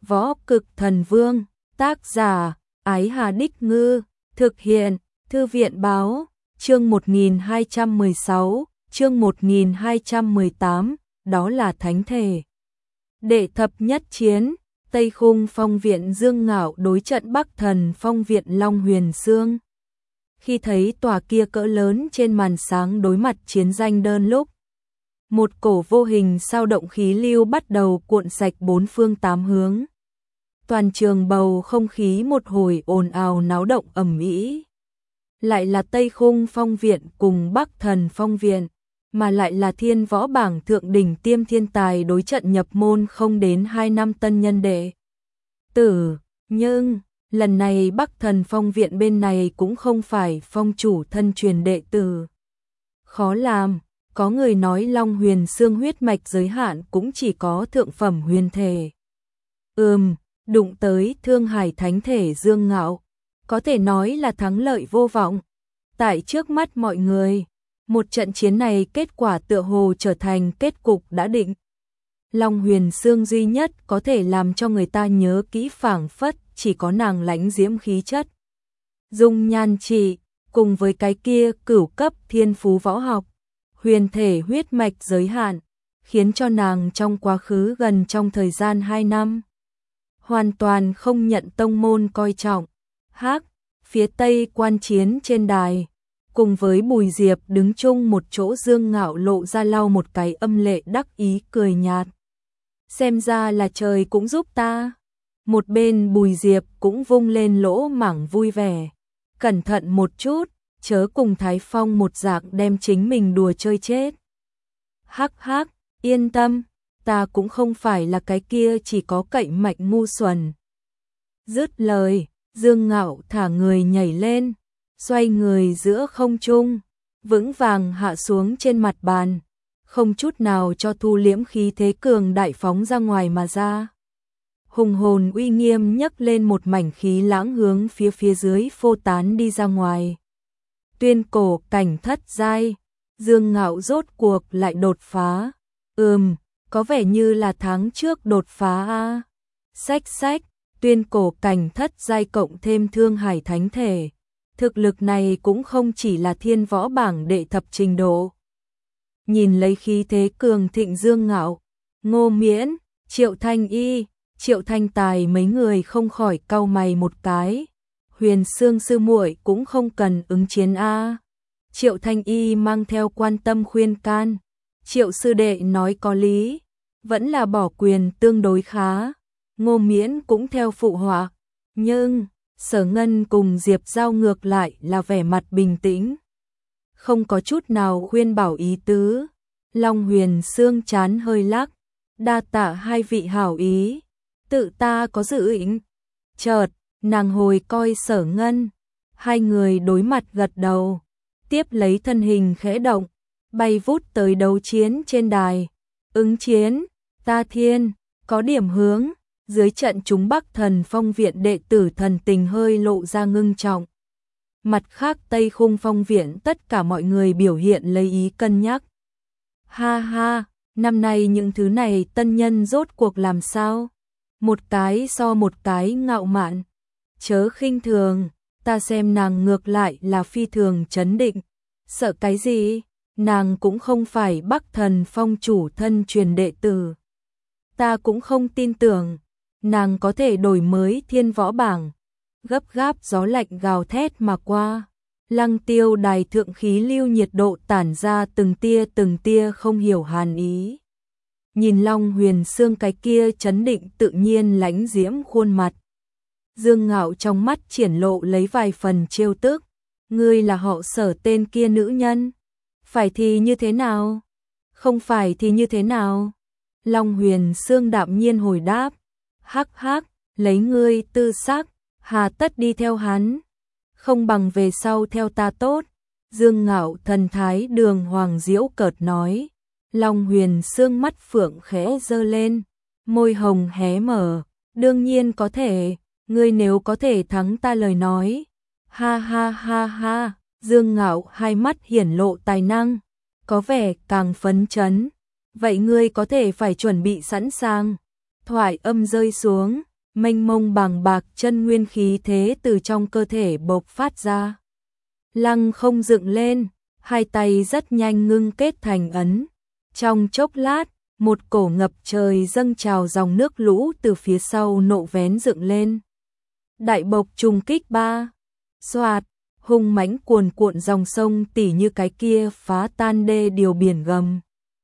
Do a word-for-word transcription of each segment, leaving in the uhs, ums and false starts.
Võ Cực Thần Vương, tác giả, Ái Hà Đích Ngư, thực hiện, Thư viện Báo, chương một nghìn hai trăm mười sáu, chương một nghìn hai trăm mười tám, đó là thánh thể. Đệ thập nhất chiến, Tây Khung Phong Viện Dương Ngạo đối trận Bắc Thần Phong Viện Long Huyền Sương. Khi thấy tòa kia cỡ lớn trên màn sáng đối mặt chiến danh đơn lúc, một cổ vô hình sao động khí lưu bắt đầu cuộn sạch bốn phương tám hướng. Toàn trường bầu không khí một hồi ồn ào náo động ầm ĩ. Lại là Tây Khung Phong Viện cùng Bắc Thần Phong Viện, mà lại là thiên võ bảng thượng đỉnh tiêm thiên tài đối trận nhập môn không đến hai năm tân nhân đệ tử. Nhưng, lần này Bắc Thần Phong Viện bên này cũng không phải phong chủ thân truyền đệ tử. Khó làm, có người nói Long Huyền Sương huyết mạch giới hạn cũng chỉ có thượng phẩm huyền thể. Ừm, đụng tới Thương Hải Thánh Thể Dương Ngạo, có thể nói là thắng lợi vô vọng. Tại trước mắt mọi người, một trận chiến này kết quả tựa hồ trở thành kết cục đã định. Long Huyền Sương duy nhất có thể làm cho người ta nhớ kỹ phảng phất chỉ có nàng lãnh diễm khí chất, dung nhan trị, cùng với cái kia cửu cấp thiên phú võ học, huyền thể huyết mạch giới hạn, khiến cho nàng trong quá khứ gần trong thời gian hai năm hoàn toàn không nhận tông môn coi trọng. Hắc, phía tây quan chiến trên đài, cùng với Bùi Diệp đứng chung một chỗ, Dương Ngạo lộ ra lau một cái âm lệ đắc ý cười nhạt. Xem ra là trời cũng giúp ta. Một bên Bùi Diệp cũng vung lên lỗ mảng vui vẻ. Cẩn thận một chút, chớ cùng Thái Phong một dạng đem chính mình đùa chơi chết. Hắc hắc, yên tâm, ta cũng không phải là cái kia chỉ có cậy mạnh ngu xuẩn. Dứt lời, Dương Ngạo thả người nhảy lên, xoay người giữa không trung, vững vàng hạ xuống trên mặt bàn, không chút nào cho thu liễm khí thế cường đại phóng ra ngoài mà ra. Hùng hồn uy nghiêm nhấc lên một mảnh khí lãng hướng phía phía dưới phô tán đi ra ngoài. Tuyên cổ cảnh thất giai, Dương Ngạo rốt cuộc lại đột phá. Ừm, có vẻ như là tháng trước đột phá a. Xách xách, tuyên cổ cảnh thất giai cộng thêm Thương Hải Thánh Thể. Thực lực này cũng không chỉ là thiên võ bảng đệ thập trình độ. Nhìn lấy khí thế cường thịnh Dương Ngạo, Ngô Miễn, Triệu Thanh Y, Triệu Thanh Tài mấy người không khỏi cau mày một cái. Huyền Sương sư muội cũng không cần ứng chiến a. Triệu Thanh Y mang theo quan tâm khuyên can. Triệu sư đệ nói có lý, vẫn là bỏ quyền tương đối khá. Ngô Miễn cũng theo phụ họa, nhưng Sở Ngân cùng Diệp Giao ngược lại là vẻ mặt bình tĩnh, không có chút nào khuyên bảo ý tứ. Long Huyền Sương chán hơi lắc, đa tạ hai vị hảo ý, tự ta có dự định. Chợt, nàng hồi coi Sở Ngân, hai người đối mặt gật đầu, tiếp lấy thân hình khẽ động, bay vút tới đấu chiến trên đài. Ứng chiến, ta thiên, có điểm hướng. Dưới trận chúng Bắc Thần Phong Viện đệ tử thần tình hơi lộ ra ngưng trọng. Mặt khác Tây Khung Phong Viện tất cả mọi người biểu hiện lấy ý cân nhắc. Ha ha, năm nay những thứ này tân nhân rốt cuộc làm sao? Một cái so một cái ngạo mạn. Chớ khinh thường, ta xem nàng ngược lại là phi thường trấn định. Sợ cái gì? Nàng cũng không phải Bắc Thần Phong chủ thân truyền đệ tử. Ta cũng không tin tưởng nàng có thể đổi mới thiên võ bảng. Gấp gáp gió lạnh gào thét mà qua. Lăng Tiêu đài thượng khí lưu nhiệt độ tản ra từng tia từng tia không hiểu hàn ý. Nhìn Long Huyền Sương cái kia trấn định tự nhiên lãnh diễm khuôn mặt, Dương Ngạo trong mắt triển lộ lấy vài phần trêu tức. Ngươi là họ Sở tên kia nữ nhân, phải thì như thế nào? Không phải thì như thế nào? Long Huyền Sương đạm nhiên hồi đáp. Hắc hắc, lấy ngươi tư sắc, hà tất đi theo hắn, không bằng về sau theo ta tốt. Dương Ngạo thần thái đường hoàng diễu cợt nói. Long Huyền Sương mắt phượng khẽ giơ lên, môi hồng hé mở. Đương nhiên có thể, ngươi nếu có thể thắng ta lời nói. Ha ha ha ha, Dương Ngạo hai mắt hiển lộ tài năng, có vẻ càng phấn chấn. Vậy ngươi có thể phải chuẩn bị sẵn sàng. Thoại âm rơi xuống, mênh mông bàng bạc chân nguyên khí thế từ trong cơ thể bộc phát ra. Lăng không dựng lên, hai tay rất nhanh ngưng kết thành ấn. Trong chốc lát, một cổ ngập trời dâng trào dòng nước lũ từ phía sau nộ vén dựng lên. Đại bộc trùng kích ba, xoạt, hung mãnh cuồn cuộn dòng sông tỉ như cái kia phá tan đê điều biển gầm.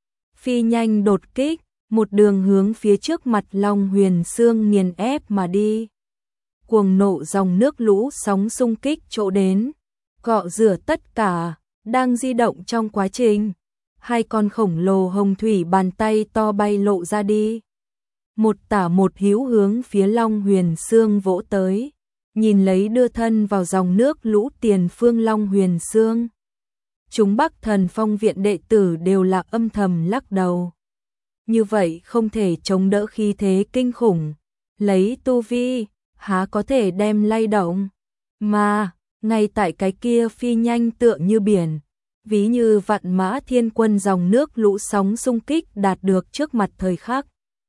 Phi nhanh đột kích, một đường hướng phía trước mặt Long Huyền Xương nghiền ép mà đi. Cuồng nộ dòng nước lũ sóng xung kích chỗ đến, cọ rửa tất cả, đang di động trong quá trình. Hai con khổng lồ hồng thủy bàn tay to bay lộ ra đi. Một tả một hữu hướng phía Long Huyền Xương vỗ tới, nhìn lấy đưa thân vào dòng nước lũ tiền phương Long Huyền Xương. Chúng Bắc Thần Phong viện đệ tử đều là âm thầm lắc đầu. Như vậy không thể chống đỡ khí thế kinh khủng, lấy tu vi, há có thể đem lay động. Mà, ngay tại cái kia phi nhanh tựa như biển, ví như vạn mã thiên quân dòng nước lũ sóng xung kích đạt được trước mặt thời khắc.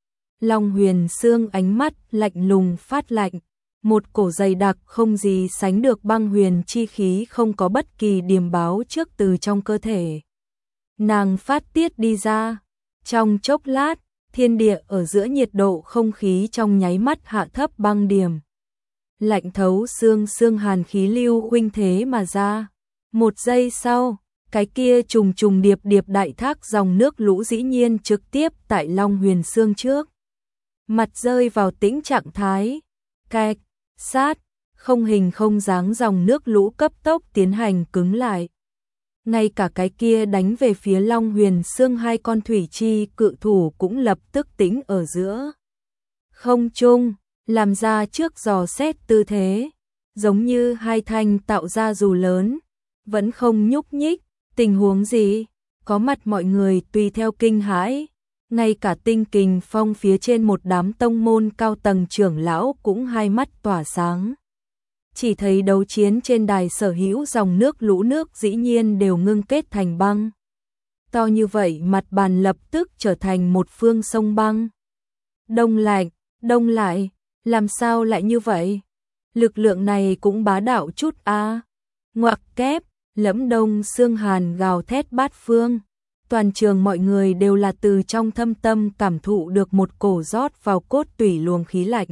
Long Huyền Xương ánh mắt lạnh lùng phát lạnh, một cổ dày đặc không gì sánh được băng huyền chi khí không có bất kỳ điềm báo trước từ trong cơ thể. Nàng phát tiết đi ra, trong chốc lát, thiên địa ở giữa nhiệt độ không khí trong nháy mắt hạ thấp băng điểm. Lạnh thấu xương xương hàn khí lưu huynh thế mà ra. Một giây sau, cái kia trùng trùng điệp điệp đại thác dòng nước lũ dĩ nhiên trực tiếp tại Long Huyền Xương trước. Mặt rơi vào tĩnh trạng thái, cạch, sát, không hình không dáng dòng nước lũ cấp tốc tiến hành cứng lại. Ngay cả cái kia đánh về phía Long Huyền Xương hai con thủy chi cự thủ cũng lập tức tĩnh ở giữa. Không trung, làm ra trước dò xét tư thế, giống như hai thanh tạo ra dù lớn, vẫn không nhúc nhích. Tình huống gì? Có mặt mọi người tùy theo kinh hãi, ngay cả Tinh Kình Phong phía trên một đám tông môn cao tầng trưởng lão cũng hai mắt tỏa sáng. Chỉ thấy đấu chiến trên đài sở hữu dòng nước lũ nước dĩ nhiên đều ngưng kết thành băng. To như vậy mặt bàn lập tức trở thành một phương sông băng. Đông lạnh, đông lại, làm sao lại như vậy? Lực lượng này cũng bá đạo chút a. À. Ngoặc kép, lẫm đông xương hàn gào thét bát phương. Toàn trường mọi người đều là từ trong thâm tâm cảm thụ được một cổ rót vào cốt tủy luồng khí lạnh.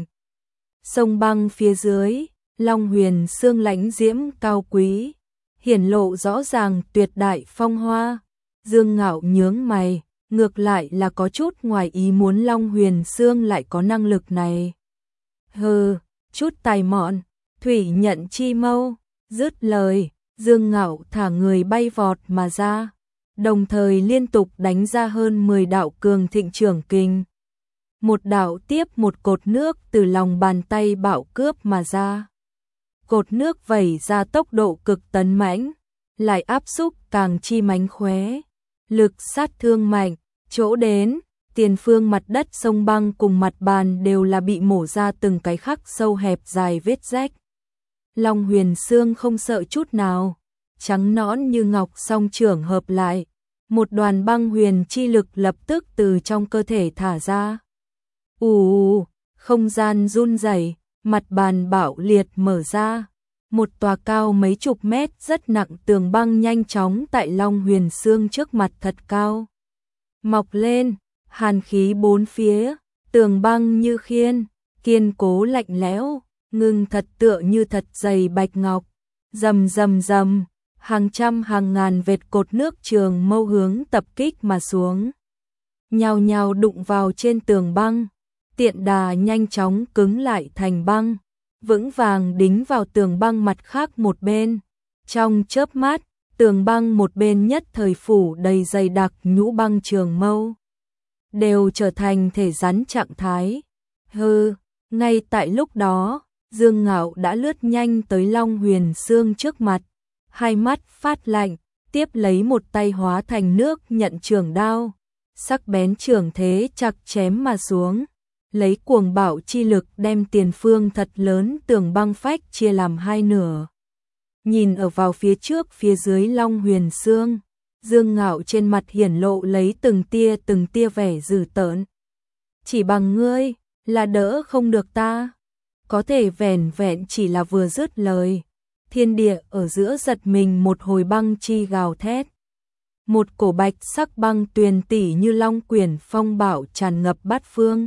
Sông băng phía dưới, Long Huyền Xương lãnh diễm cao quý, hiển lộ rõ ràng tuyệt đại phong hoa. Dương Ngạo nhướng mày, ngược lại là có chút ngoài ý muốn Long Huyền Xương lại có năng lực này. Hừ, chút tài mọn, thủy nhận chi mâu, dứt lời, Dương Ngạo thả người bay vọt mà ra, đồng thời liên tục đánh ra hơn mười đạo cường thịnh trưởng kình. Một đạo tiếp một cột nước từ lòng bàn tay bạo cướp mà ra. Cột nước vẩy ra tốc độ cực tấn mãnh, lại áp xúc càng chi mánh khóe. Lực sát thương mạnh, chỗ đến, tiền phương mặt đất sông băng cùng mặt bàn đều là bị mổ ra từng cái khắc sâu hẹp dài vết rách. Long Huyền Xương không sợ chút nào, trắng nõn như ngọc song trưởng hợp lại, một đoàn băng huyền chi lực lập tức từ trong cơ thể thả ra. Ù, không gian run rẩy, mặt bàn bạo liệt mở ra, một tòa cao mấy chục mét rất nặng tường băng nhanh chóng tại Long Huyền Xương trước mặt thật cao mọc lên, hàn khí bốn phía, tường băng như khiên, kiên cố lạnh lẽo, ngưng thật tựa như thật dày bạch ngọc. Rầm rầm rầm, hàng trăm hàng ngàn vệt cột nước trường mâu hướng tập kích mà xuống, nhào nhào đụng vào trên tường băng, tiện đà nhanh chóng cứng lại thành băng, vững vàng đính vào tường băng mặt khác một bên. Trong chớp mắt, tường băng một bên nhất thời phủ đầy dày đặc nhũ băng trường mâu, đều trở thành thể rắn trạng thái. Hừ, ngay tại lúc đó, Dương Ngạo đã lướt nhanh tới Long Huyền Xương trước mặt, hai mắt phát lạnh, tiếp lấy một tay hóa thành nước nhận trường đao, sắc bén trường thế chặt chém mà xuống, lấy cuồng bạo chi lực đem tiền phương thật lớn tường băng phách chia làm hai nửa. Nhìn ở vào phía trước phía dưới Long Huyền Xương, Dương Ngạo trên mặt hiển lộ lấy từng tia từng tia vẻ dữ tợn. Chỉ bằng ngươi, là đỡ không được ta. có thể vẻn vẹn chỉ là vừa dứt lời, thiên địa ở giữa giật mình một hồi băng chi gào thét. Một cổ bạch sắc băng tuyền tỉ như long quyển phong bạo tràn ngập bát phương.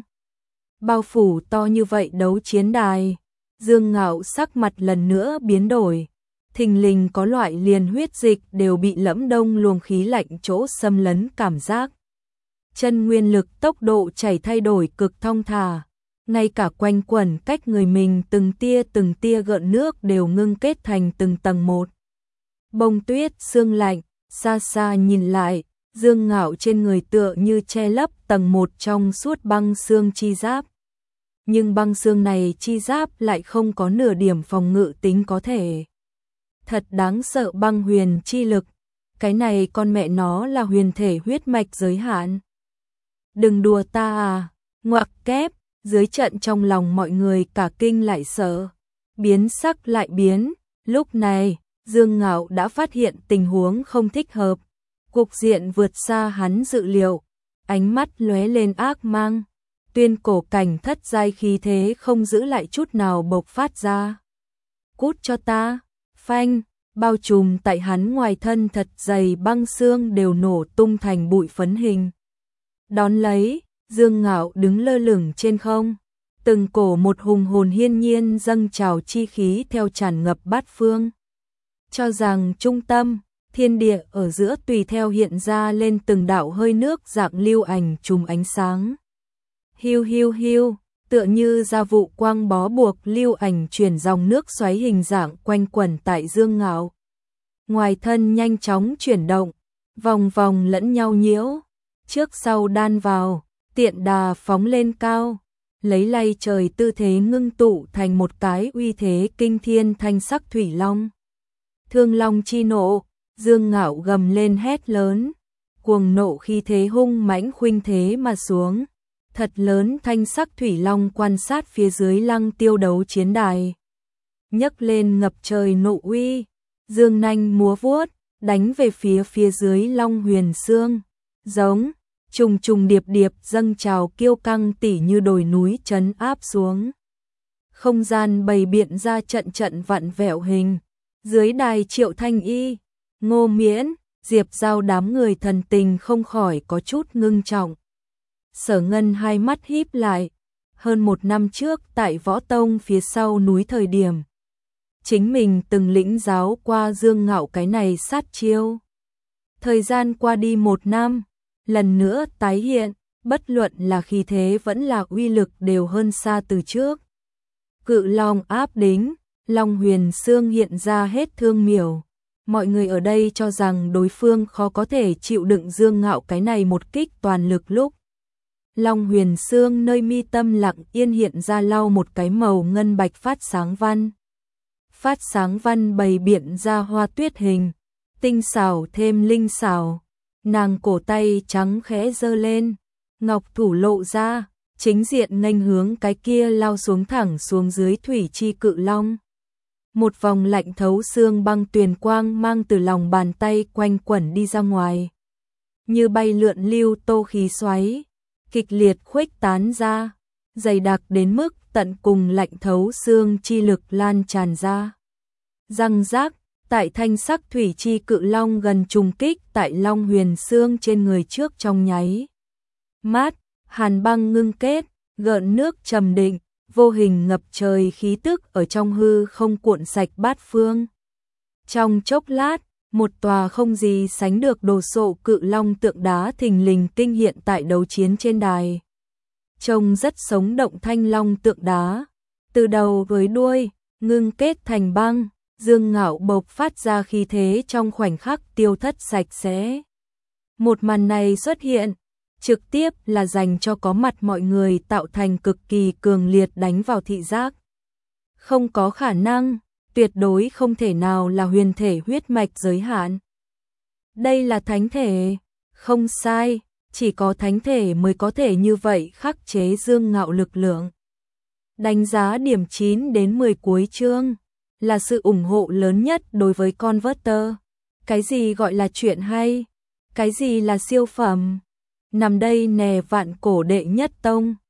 Bao phủ to như vậy đấu chiến đài, Dương Ngạo sắc mặt lần nữa biến đổi, thình lình có loại liền huyết dịch đều bị lẫm đông luồng khí lạnh chỗ xâm lấn cảm giác. Chân nguyên lực tốc độ chảy thay đổi cực thong thả, ngay cả quanh quẩn cách người mình từng tia từng tia gợn nước đều ngưng kết thành từng tầng một. Bông tuyết sương lạnh, xa xa nhìn lại, Dương Ngạo trên người tựa như che lấp tầng một trong suốt băng xương chi giáp. Nhưng băng xương này chi giáp lại không có nửa điểm phòng ngự tính có thể. Thật đáng sợ băng huyền chi lực, cái này con mẹ nó là huyền thể huyết mạch giới hạn. Đừng đùa ta à, ngoặc kép, dưới trận trong lòng mọi người cả kinh lại sợ, biến sắc lại biến, lúc này, Dương Ngạo đã phát hiện tình huống không thích hợp, cục diện vượt xa hắn dự liệu, ánh mắt lóe lên ác mang, tuyên cổ cảnh thất giai khí thế không giữ lại chút nào bộc phát ra. Cút cho ta, phanh, bao trùm tại hắn ngoài thân thật dày băng xương đều nổ tung thành bụi phấn hình. Đón lấy, Dương Ngạo đứng lơ lửng trên không, từng cổ một hùng hồn hiên nhiên dâng trào chi khí theo tràn ngập bát phương. Cho rằng trung tâm, thiên địa ở giữa tùy theo hiện ra lên từng đạo hơi nước dạng lưu ảnh trùm ánh sáng. Hiu hiu hiu, tựa như gia vụ quang bó buộc lưu ảnh chuyển dòng nước xoáy hình dạng quanh quẩn tại Dương Ngạo. Ngoài thân nhanh chóng chuyển động, vòng vòng lẫn nhau nhiễu, trước sau đan vào, tiện đà phóng lên cao, lấy lay trời tư thế ngưng tụ thành một cái uy thế kinh thiên thanh sắc thủy long. Thương long chi nộ, Dương Ngạo gầm lên hét lớn, cuồng nộ khi thế hung mãnh khuynh thế mà xuống. Thật lớn thanh sắc thủy long quan sát phía dưới lăng tiêu đấu chiến đài. Nhấc lên ngập trời nộ uy, dương nanh múa vuốt, đánh về phía phía dưới long huyền xương. Giống, trùng trùng điệp điệp dâng trào kiêu căng tỉ như đồi núi trấn áp xuống. Không gian bày biện ra trận trận vặn vẹo hình. Dưới đài Triệu Thanh Y, Ngô Miễn, Diệp Giao đám người thần tình không khỏi có chút ngưng trọng. Sở Ngân hai mắt híp lại, hơn một năm trước tại Võ Tông phía sau núi thời điểm. Chính mình từng lĩnh giáo qua Dương Ngạo cái này sát chiêu. Thời gian qua đi một năm, lần nữa tái hiện, bất luận là khí thế vẫn là uy lực đều hơn xa từ trước. Cự long áp đính, long huyền xương hiện ra hết thương miểu. Mọi người ở đây cho rằng đối phương khó có thể chịu đựng Dương Ngạo cái này một kích toàn lực lúc. Long huyền xương nơi mi tâm lặng yên hiện ra lau một cái màu ngân bạch phát sáng văn. Phát sáng văn bày biện ra hoa tuyết hình, tinh xảo thêm linh xảo. Nàng cổ tay trắng khẽ giơ lên, ngọc thủ lộ ra, chính diện nghênh hướng cái kia lao xuống thẳng xuống dưới thủy chi cự long. Một vòng lạnh thấu xương băng tuyền quang mang từ lòng bàn tay quanh quẩn đi ra ngoài. Như bay lượn lưu tô khí xoáy, kịch liệt khuếch tán ra, dày đặc đến mức tận cùng lạnh thấu xương chi lực lan tràn ra. Răng rác, tại thanh sắc thủy chi cự long gần trùng kích tại long huyền xương trên người trước trong nháy. Mát, hàn băng ngưng kết, gợn nước trầm định, vô hình ngập trời khí tức ở trong hư không cuộn sạch bát phương. Trong chốc lát, một tòa không gì sánh được đồ sộ cự long tượng đá thình lình kinh hiện tại đấu chiến trên đài. Trông rất sống động thanh long tượng đá, từ đầu với đuôi, ngưng kết thành băng, Dương Ngạo bộc phát ra khí thế trong khoảnh khắc tiêu thất sạch sẽ. Một màn này xuất hiện, trực tiếp là dành cho có mặt mọi người tạo thành cực kỳ cường liệt đánh vào thị giác. Không có khả năng, tuyệt đối không thể nào là huyền thể huyết mạch giới hạn. Đây là thánh thể, không sai, chỉ có thánh thể mới có thể như vậy khắc chế Dương Ngạo lực lượng. Đánh giá điểm chín đến mười cuối chương, là sự ủng hộ lớn nhất đối với Converter. Cái gì gọi là chuyện hay? Cái gì là siêu phẩm? Nằm đây nè vạn cổ đệ nhất tông.